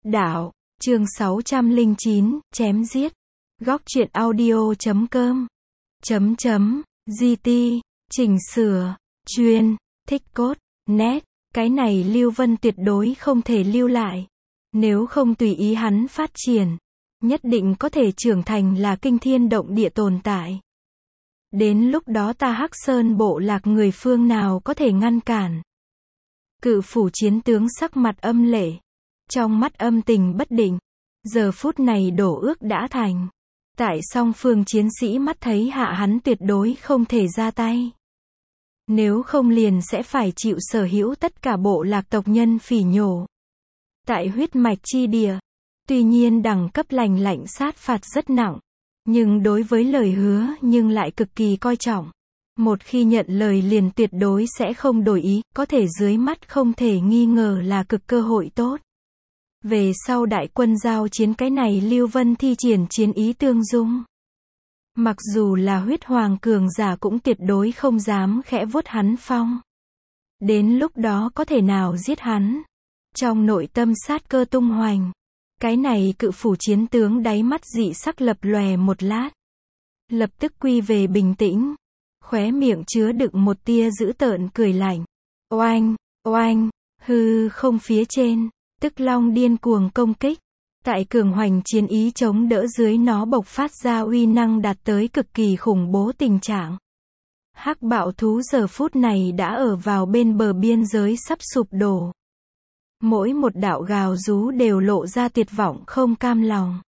Đạo, chương 609, chém giết. Góc truyện audio.com. GT, chỉnh sửa, chuyên, thích cốt, nét. Cái này Lưu Vân tuyệt đối không thể lưu lại. Nếu không tùy ý hắn phát triển, nhất định có thể trưởng thành là kinh thiên động địa tồn tại. Đến lúc đó ta Hắc Sơn bộ lạc người phương nào có thể ngăn cản. Cự phủ chiến tướng sắc mặt âm lệ, trong mắt âm tình bất định. Giờ phút này đổ ước đã thành. Tại song phương chiến sĩ mắt thấy hạ hắn tuyệt đối không thể ra tay. Nếu không liền sẽ phải chịu sở hữu tất cả bộ lạc tộc nhân phỉ nhổ. Tại huyết mạch chi địa, tuy nhiên đẳng cấp lành lạnh sát phạt rất nặng, nhưng đối với lời hứa nhưng lại cực kỳ coi trọng. Một khi nhận lời liền tuyệt đối sẽ không đổi ý, có thể dưới mắt không thể nghi ngờ là cực cơ hội tốt. Về sau đại quân giao chiến cái này Lưu Vân thi triển chiến ý tương dung. Mặc dù là huyết hoàng cường giả cũng tuyệt đối không dám khẽ vuốt hắn phong. Đến lúc đó có thể nào giết hắn. Trong nội tâm sát cơ tung hoành. Cái này cự phủ chiến tướng đáy mắt dị sắc lập lòe một lát. Lập tức quy về bình tĩnh. Khóe miệng chứa đựng một tia dữ tợn cười lạnh. Oanh, oanh, hư không phía trên. Tức long điên cuồng công kích. Tại cường hoành chiến ý chống đỡ dưới nó bộc phát ra uy năng đạt tới cực kỳ khủng bố tình trạng. Hắc bạo thú giờ phút này đã ở vào bên bờ biên giới sắp sụp đổ. Mỗi một đạo gào rú đều lộ ra tuyệt vọng không cam lòng.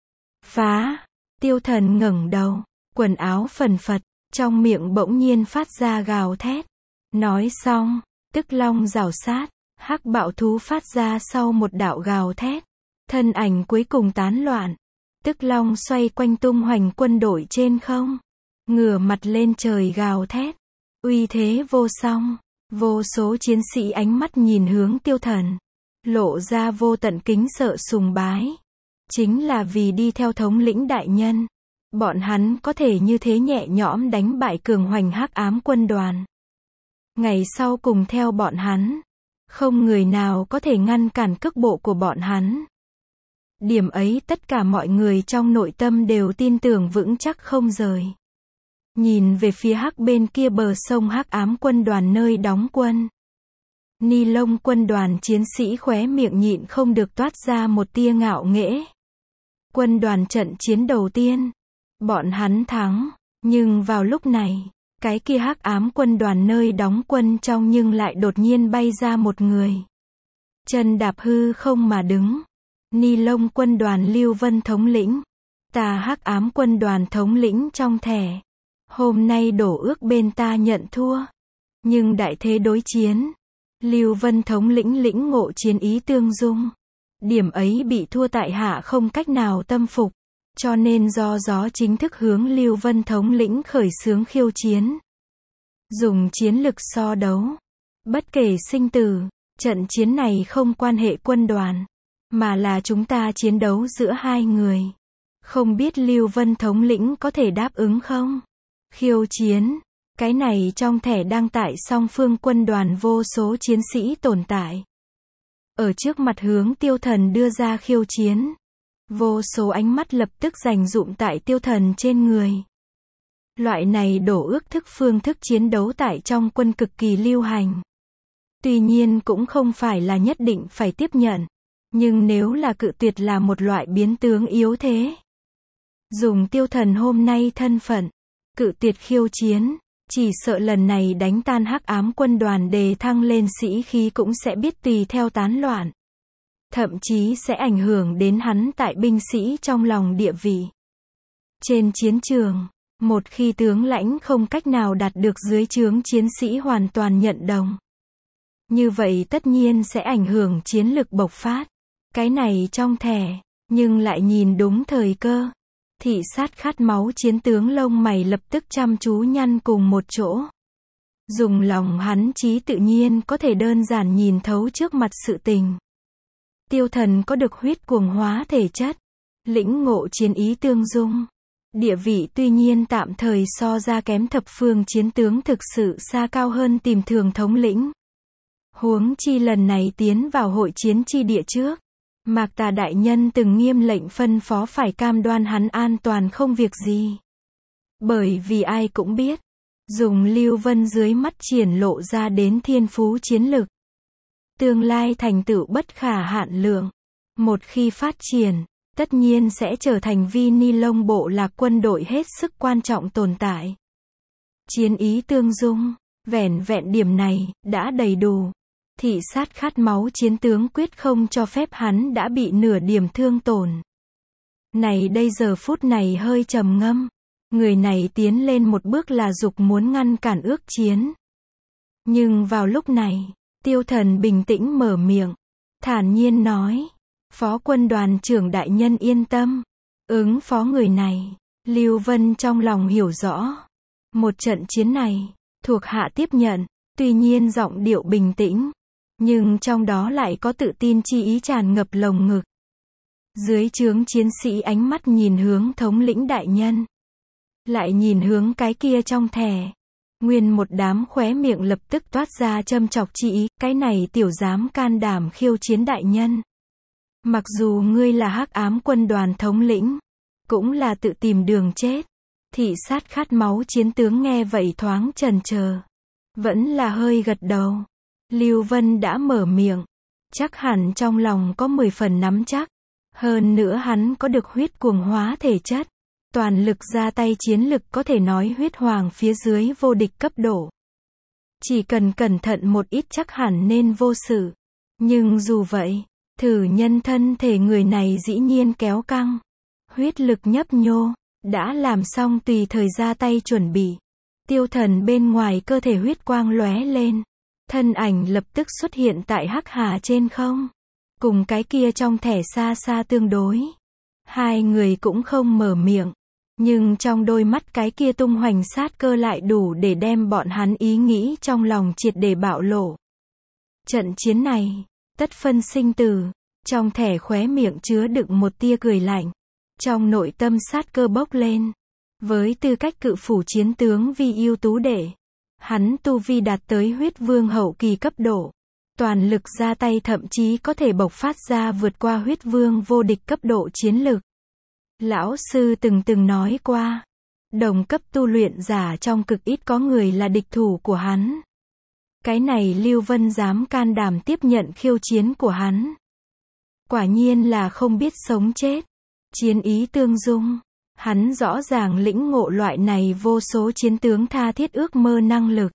Phá! Tiêu Thần ngẩng đầu, quần áo phần phật, trong miệng bỗng nhiên phát ra gào thét. Nói xong, tức long rào sát, hắc bạo thú phát ra sau một đạo gào thét. Thân ảnh cuối cùng tán loạn. Tức long xoay quanh tung hoành quân đội trên không. Ngửa mặt lên trời gào thét. Uy thế vô song. Vô số chiến sĩ ánh mắt nhìn hướng Tiêu Thần. Lộ ra vô tận kính sợ sùng bái. Chính là vì đi theo thống lĩnh đại nhân. Bọn hắn có thể như thế nhẹ nhõm đánh bại cường hoành hắc ám quân đoàn. Ngày sau cùng theo bọn hắn. Không người nào có thể ngăn cản cước bộ của bọn hắn. Điểm ấy tất cả mọi người trong nội tâm đều tin tưởng vững chắc không rời. Nhìn về phía hắc bên kia bờ sông hắc ám quân đoàn nơi đóng quân. Ni lông quân đoàn chiến sĩ khóe miệng nhịn không được toát ra một tia ngạo nghễ. Quân đoàn trận chiến đầu tiên. Bọn hắn thắng. Nhưng vào lúc này, cái kia hắc ám quân đoàn nơi đóng quân trong nhưng lại đột nhiên bay ra một người. Chân đạp hư không mà đứng. Ni lông quân đoàn Lưu Vân thống lĩnh. Ta hắc ám quân đoàn thống lĩnh trong thẻ. Hôm nay đổ ước bên ta nhận thua. Nhưng đại thế đối chiến. Lưu Vân thống lĩnh lĩnh ngộ chiến ý tương dung. Điểm ấy bị thua tại hạ không cách nào tâm phục. Cho nên do gió chính thức hướng Lưu Vân thống lĩnh khởi xướng khiêu chiến. Dùng chiến lực so đấu. Bất kể sinh tử, trận chiến này không quan hệ quân đoàn. Mà là chúng ta chiến đấu giữa hai người. Không biết Lưu Vân thống lĩnh có thể đáp ứng không? Khiêu chiến. Cái này trong thẻ đăng tải song phương quân đoàn vô số chiến sĩ tồn tại. Ở trước mặt hướng Tiêu Thần đưa ra khiêu chiến. Vô số ánh mắt lập tức dành dụm tại Tiêu Thần trên người. Loại này đổ ước thức phương thức chiến đấu tại trong quân cực kỳ lưu hành. Tuy nhiên cũng không phải là nhất định phải tiếp nhận. Nhưng nếu là cự tuyệt là một loại biến tướng yếu thế. Dùng Tiêu Thần hôm nay thân phận, cự tuyệt khiêu chiến, chỉ sợ lần này đánh tan hắc ám quân đoàn đề thăng lên sĩ khí cũng sẽ biết tùy theo tán loạn. Thậm chí sẽ ảnh hưởng đến hắn tại binh sĩ trong lòng địa vị. Trên chiến trường, một khi tướng lãnh không cách nào đạt được dưới trướng chiến sĩ hoàn toàn nhận đồng. Như vậy tất nhiên sẽ ảnh hưởng chiến lực bộc phát. Cái này trong thẻ, nhưng lại nhìn đúng thời cơ. Thị sát khát máu chiến tướng lông mày lập tức chăm chú nhăn cùng một chỗ. Dùng lòng hắn trí tự nhiên có thể đơn giản nhìn thấu trước mặt sự tình. Tiêu Thần có được huyết cuồng hóa thể chất. Lĩnh ngộ chiến ý tương dung. Địa vị tuy nhiên tạm thời so ra kém thập phương chiến tướng thực sự xa cao hơn tìm thường thống lĩnh. Huống chi lần này tiến vào hội chiến chi địa trước. Mạc Tà đại nhân từng nghiêm lệnh phân phó phải cam đoan hắn an toàn không việc gì. Bởi vì ai cũng biết, dùng Lưu Vân dưới mắt triển lộ ra đến thiên phú chiến lực. Tương lai thành tựu bất khả hạn lượng. Một khi phát triển, tất nhiên sẽ trở thành vi ni lông bộ lạc quân đội hết sức quan trọng tồn tại. Chiến ý tương dung, vẻn vẹn điểm này, đã đầy đủ. Thị sát khát máu chiến tướng quyết không cho phép hắn đã bị nửa điểm thương tổn. Này đây giờ phút này hơi trầm ngâm. Người này tiến lên một bước là dục muốn ngăn cản ước chiến. Nhưng vào lúc này, Tiêu Thần bình tĩnh mở miệng, thản nhiên nói, Phó quân đoàn trưởng đại nhân yên tâm, ứng phó người này. Lưu Vân trong lòng hiểu rõ, một trận chiến này, thuộc hạ tiếp nhận, tuy nhiên giọng điệu bình tĩnh, nhưng trong đó lại có tự tin chi ý tràn ngập lồng ngực. Dưới trướng chiến sĩ ánh mắt nhìn hướng thống lĩnh đại nhân, lại nhìn hướng cái kia trong thẻ. Nguyên một đám khóe miệng lập tức toát ra châm chọc chi ý, cái này tiểu dám can đảm khiêu chiến đại nhân. Mặc dù ngươi là hắc ám quân đoàn thống lĩnh, cũng là tự tìm đường chết. Thị sát khát máu chiến tướng nghe vậy thoáng chần chờ, vẫn là hơi gật đầu. Lưu Vân đã mở miệng, chắc hẳn trong lòng có 10 phần nắm chắc. Hơn nữa hắn có được huyết cuồng hóa thể chất. Toàn lực ra tay chiến lực có thể nói huyết hoàng phía dưới vô địch cấp độ. Chỉ cần cẩn thận một ít chắc hẳn nên vô sự. Nhưng dù vậy, thử nhân thân thể người này dĩ nhiên kéo căng. Huyết lực nhấp nhô, đã làm xong tùy thời ra tay chuẩn bị. Tiêu Thần bên ngoài cơ thể huyết quang lóe lên. Thân ảnh lập tức xuất hiện tại hắc hà trên không. Cùng cái kia trong thẻ xa xa tương đối. Hai người cũng không mở miệng. Nhưng trong đôi mắt cái kia tung hoành sát cơ lại đủ để đem bọn hắn ý nghĩ trong lòng triệt để bạo lộ. Trận chiến này, tất phân sinh tử. Trong thẻ khóe miệng chứa đựng một tia cười lạnh. Trong nội tâm sát cơ bốc lên. Với tư cách cự phủ chiến tướng vi ưu tú đệ, hắn tu vi đạt tới huyết vương hậu kỳ cấp độ. Toàn lực ra tay thậm chí có thể bộc phát ra vượt qua huyết vương vô địch cấp độ chiến lực. Lão sư từng nói qua, đồng cấp tu luyện giả trong cực ít có người là địch thủ của hắn. Cái này Lưu Vân dám can đảm tiếp nhận khiêu chiến của hắn. Quả nhiên là không biết sống chết. Chiến ý tương dung. Hắn rõ ràng lĩnh ngộ loại này vô số chiến tướng tha thiết ước mơ năng lực.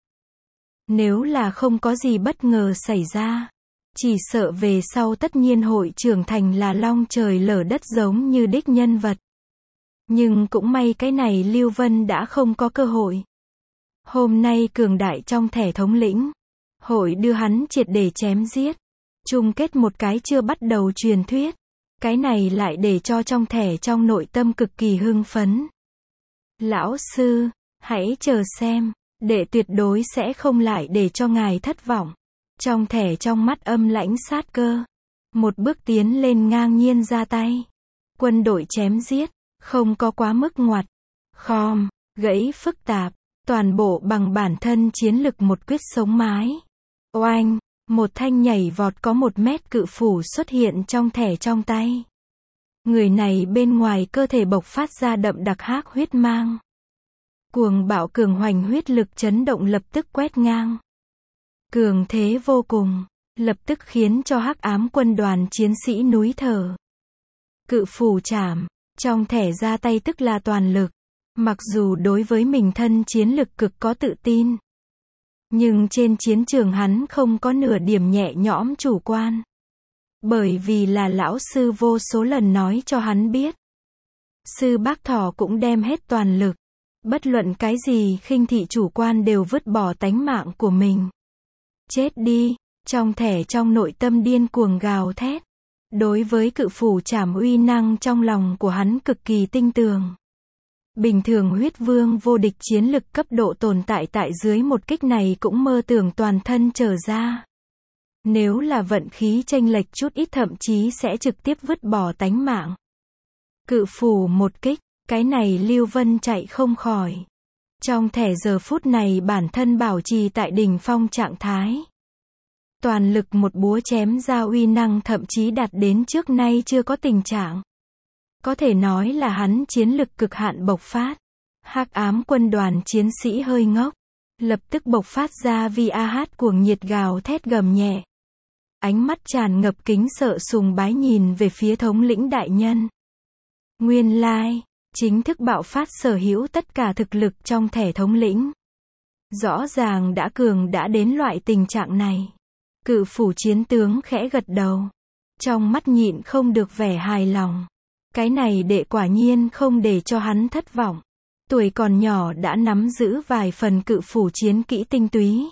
Nếu là không có gì bất ngờ xảy ra, chỉ sợ về sau tất nhiên hội trưởng thành là long trời lở đất giống như đích nhân vật. Nhưng cũng may cái này Lưu Vân đã không có cơ hội. Hôm nay cường đại trong thẻ thống lĩnh, hội đưa hắn triệt để chém giết. Chung kết một cái chưa bắt đầu truyền thuyết. Cái này lại để cho trong thẻ trong nội tâm cực kỳ hưng phấn. Lão sư, hãy chờ xem, đệ tuyệt đối sẽ không lại để cho ngài thất vọng. Trong thẻ trong mắt âm lãnh sát cơ. Một bước tiến lên ngang nhiên ra tay. Quân đội chém giết, không có quá mức ngoặt, khom, gãy phức tạp, toàn bộ bằng bản thân chiến lực một quyết sống mái. Oanh, một thanh nhảy vọt có 1 mét cự phủ xuất hiện trong thẻ trong tay. Người này bên ngoài cơ thể bộc phát ra đậm đặc hắc huyết mang. Cuồng bạo cường hoành huyết lực chấn động lập tức quét ngang. Cường thế vô cùng, lập tức khiến cho hắc ám quân đoàn chiến sĩ núi thở. Cự phủ chảm, trong thẻ ra tay tức là toàn lực. Mặc dù đối với mình thân chiến lực cực có tự tin, nhưng trên chiến trường hắn không có nửa điểm nhẹ nhõm chủ quan. Bởi vì là lão sư vô số lần nói cho hắn biết. Sư Bác Thỏ cũng đem hết toàn lực. Bất luận cái gì khinh thị chủ quan đều vứt bỏ tánh mạng của mình. Chết đi, trong thẻ trong nội tâm điên cuồng gào thét. Đối với cự phủ chảm uy năng trong lòng của hắn cực kỳ tinh tường. Bình thường huyết vương vô địch chiến lực cấp độ tồn tại tại dưới một kích này cũng mơ tưởng toàn thân trở ra. Nếu là vận khí chênh lệch chút ít thậm chí sẽ trực tiếp vứt bỏ tánh mạng. Cự phủ một kích, cái này Lưu Vân chạy không khỏi. Trong thẻ giờ phút này bản thân bảo trì tại đỉnh phong trạng thái. Toàn lực một búa chém ra uy năng thậm chí đạt đến trước nay chưa có tình trạng. Có thể nói là hắn chiến lực cực hạn bộc phát. Hắc ám quân đoàn chiến sĩ hơi ngốc. Lập tức bộc phát ra vì cuồng nhiệt gào thét gầm nhẹ. Ánh mắt tràn ngập kính sợ sùng bái nhìn về phía thống lĩnh đại nhân. Nguyên lai, chính thức bạo phát sở hữu tất cả thực lực trong thẻ thống lĩnh. Rõ ràng đã đến loại tình trạng này. Cự phủ chiến tướng khẽ gật đầu. Trong mắt nhịn không được vẻ hài lòng. Cái này đệ quả nhiên không để cho hắn thất vọng. Tuổi còn nhỏ đã nắm giữ vài phần cự phủ chiến kỹ tinh túy.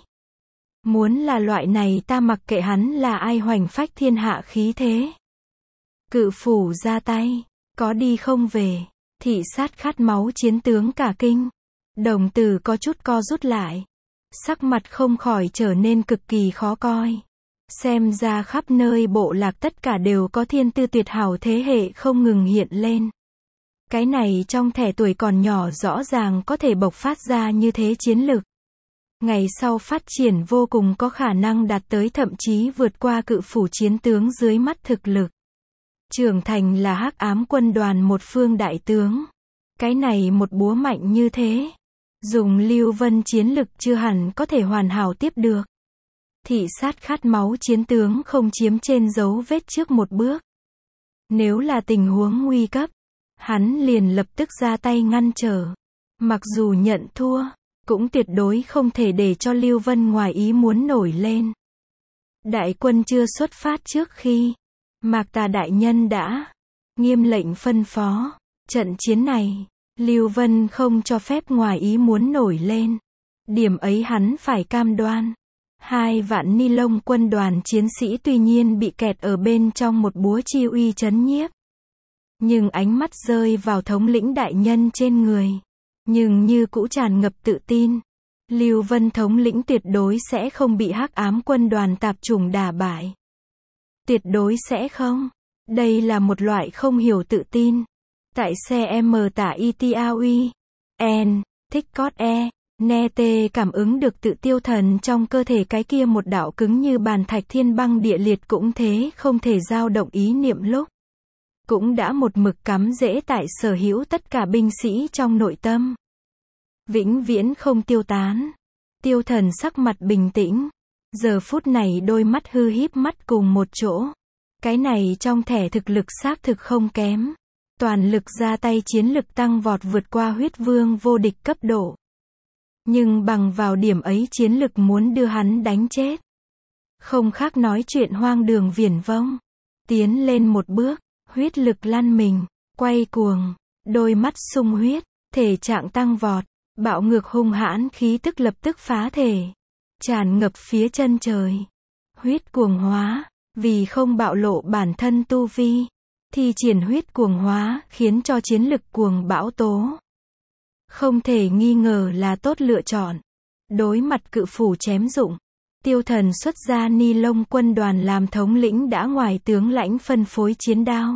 Muốn là loại này ta mặc kệ hắn là ai hoành phách thiên hạ khí thế. Cự phủ ra tay, có đi không về. Thị sát khát máu chiến tướng cả kinh. Đồng tử có chút co rút lại. Sắc mặt không khỏi trở nên cực kỳ khó coi. Xem ra khắp nơi bộ lạc tất cả đều có thiên tư tuyệt hảo thế hệ không ngừng hiện lên. Cái này trong thẻ tuổi còn nhỏ rõ ràng có thể bộc phát ra như thế chiến lực. Ngày sau phát triển vô cùng có khả năng đạt tới thậm chí vượt qua cự phủ chiến tướng dưới mắt thực lực. Trưởng thành là hắc ám quân đoàn một phương đại tướng. Cái này một búa mạnh như thế. Dùng Lưu Vân chiến lực chưa hẳn có thể hoàn hảo tiếp được. Thị sát khát máu chiến tướng không chiếm trên dấu vết trước một bước. Nếu là tình huống nguy cấp, hắn liền lập tức ra tay ngăn trở. Mặc dù nhận thua, cũng tuyệt đối không thể để cho Lưu Vân ngoài ý muốn nổi lên. Đại quân chưa xuất phát trước khi, Mạc Tà đại nhân đã nghiêm lệnh phân phó, trận chiến này, Lưu Vân không cho phép ngoài ý muốn nổi lên. Điểm ấy hắn phải cam đoan. 2 vạn ni lông quân đoàn chiến sĩ tuy nhiên bị kẹt ở bên trong một búa chi uy chấn nhiếp. Nhưng ánh mắt rơi vào thống lĩnh đại nhân trên người. Nhưng như cũ tràn ngập tự tin. Lưu Vân thống lĩnh tuyệt đối sẽ không bị hắc ám quân đoàn tạp chủng đả bại. Tuyệt đối sẽ không. Đây là một loại không hiểu tự tin. Tại CM tả ITAUI. N. Thích cót E. Nê tê cảm ứng được tự tiêu thần trong cơ thể cái kia một đạo cứng như bàn thạch thiên băng địa liệt cũng thế không thể dao động ý niệm lúc. Cũng đã một mực cắm rễ tại sở hữu tất cả binh sĩ trong nội tâm. Vĩnh viễn không tiêu tán. Tiêu thần sắc mặt bình tĩnh. Giờ phút này đôi mắt hư híp mắt cùng một chỗ. Cái này trong thẻ thực lực xác thực không kém. Toàn lực ra tay chiến lực tăng vọt vượt qua huyết vương vô địch cấp độ. Nhưng bằng vào điểm ấy chiến lực muốn đưa hắn đánh chết. Không khác nói chuyện hoang đường viển vông. Tiến lên một bước, huyết lực lăn mình, quay cuồng, đôi mắt sung huyết, thể trạng tăng vọt, bạo ngược hung hãn khí tức lập tức phá thể. Tràn ngập phía chân trời. Huyết cuồng hóa, vì không bạo lộ bản thân tu vi. Thi triển huyết cuồng hóa khiến cho chiến lực cuồng bão tố. Không thể nghi ngờ là tốt lựa chọn. Đối mặt cự phủ chém dụng. Tiêu thần xuất ra ni lông quân đoàn làm thống lĩnh đã ngoài tướng lãnh phân phối chiến đao.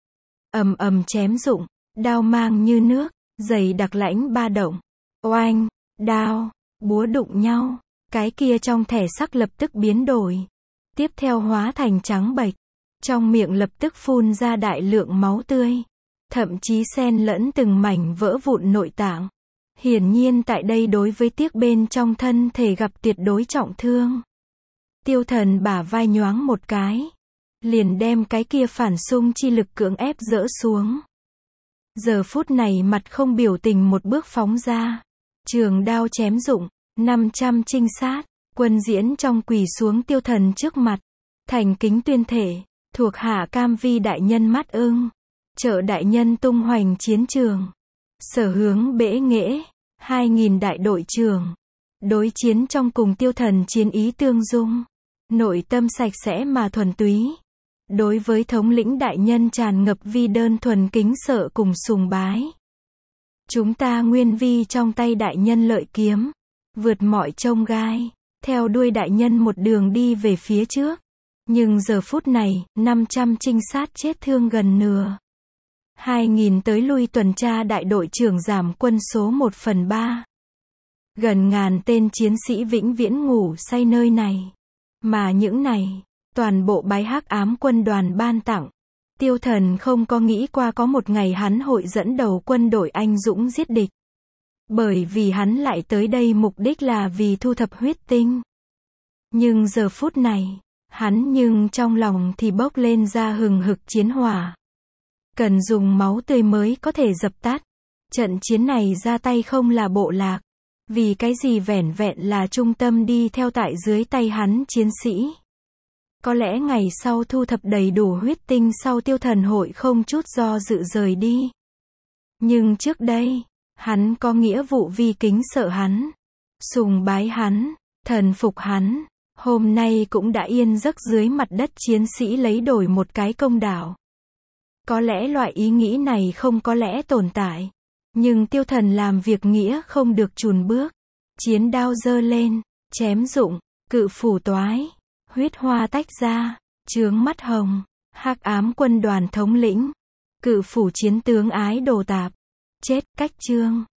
Ầm ầm chém dụng. Đao mang như nước. Dày đặc lãnh ba động. Oanh. Đao. Búa đụng nhau. Cái kia trong thẻ sắc lập tức biến đổi. Tiếp theo hóa thành trắng bệch. Trong miệng lập tức phun ra đại lượng máu tươi. Thậm chí xen lẫn từng mảnh vỡ vụn nội tạng. Hiển nhiên tại đây đối với tiếc bên trong thân thể gặp tuyệt đối trọng thương. Tiêu thần bả vai nhoáng một cái. Liền đem cái kia phản xung chi lực cưỡng ép dỡ xuống. Giờ phút này mặt không biểu tình một bước phóng ra. Trường đao chém dụng. 500 trinh sát. Quân diễn trong quỳ xuống tiêu thần trước mặt. Thành kính tuyên thể. Thuộc hạ cam vi đại nhân mắt ưng. Trợ đại nhân tung hoành chiến trường. Sở hướng bể nghệ. 2000 đại đội trưởng. Đối chiến trong cùng tiêu thần chiến ý tương dung. Nội tâm sạch sẽ mà thuần túy. Đối với thống lĩnh đại nhân tràn ngập vi đơn thuần kính sợ cùng sùng bái. Chúng ta nguyên vi trong tay đại nhân lợi kiếm. Vượt mọi chông gai. Theo đuôi đại nhân một đường đi về phía trước. Nhưng giờ phút này, 500 trinh sát chết thương gần nửa. 2000 tới lui tuần tra đại đội trưởng giảm quân số 1/3. Gần ngàn tên chiến sĩ vĩnh viễn ngủ say nơi này. Mà những này, toàn bộ bái hắc ám quân đoàn ban tặng. Tiêu Thần không có nghĩ qua có một ngày hắn hội dẫn đầu quân đội anh dũng giết địch. Bởi vì hắn lại tới đây mục đích là vì thu thập huyết tinh. Nhưng giờ phút này, hắn nhưng trong lòng thì bốc lên ra hừng hực chiến hỏa. Cần dùng máu tươi mới có thể dập tắt. Trận chiến này ra tay không là bộ lạc. Vì cái gì vẻn vẹn là trung tâm đi theo tại dưới tay hắn chiến sĩ. Có lẽ ngày sau thu thập đầy đủ huyết tinh sau Tiêu Thần hội không chút do dự rời đi. Nhưng trước đây, hắn có nghĩa vụ vi kính sợ hắn, sùng bái hắn, thần phục hắn. Hôm nay cũng đã yên giấc dưới mặt đất chiến sĩ lấy đổi một cái công đảo. Có lẽ loại ý nghĩ này không có lẽ tồn tại. Nhưng Tiêu Thần làm việc nghĩa không được chùn bước. Chiến đao giơ lên, chém rụng, cự phủ toái, huyết hoa tách ra, chướng mắt hồng, hắc ám quân đoàn thống lĩnh, cự phủ chiến tướng ái đồ tạp, chết, cách chương.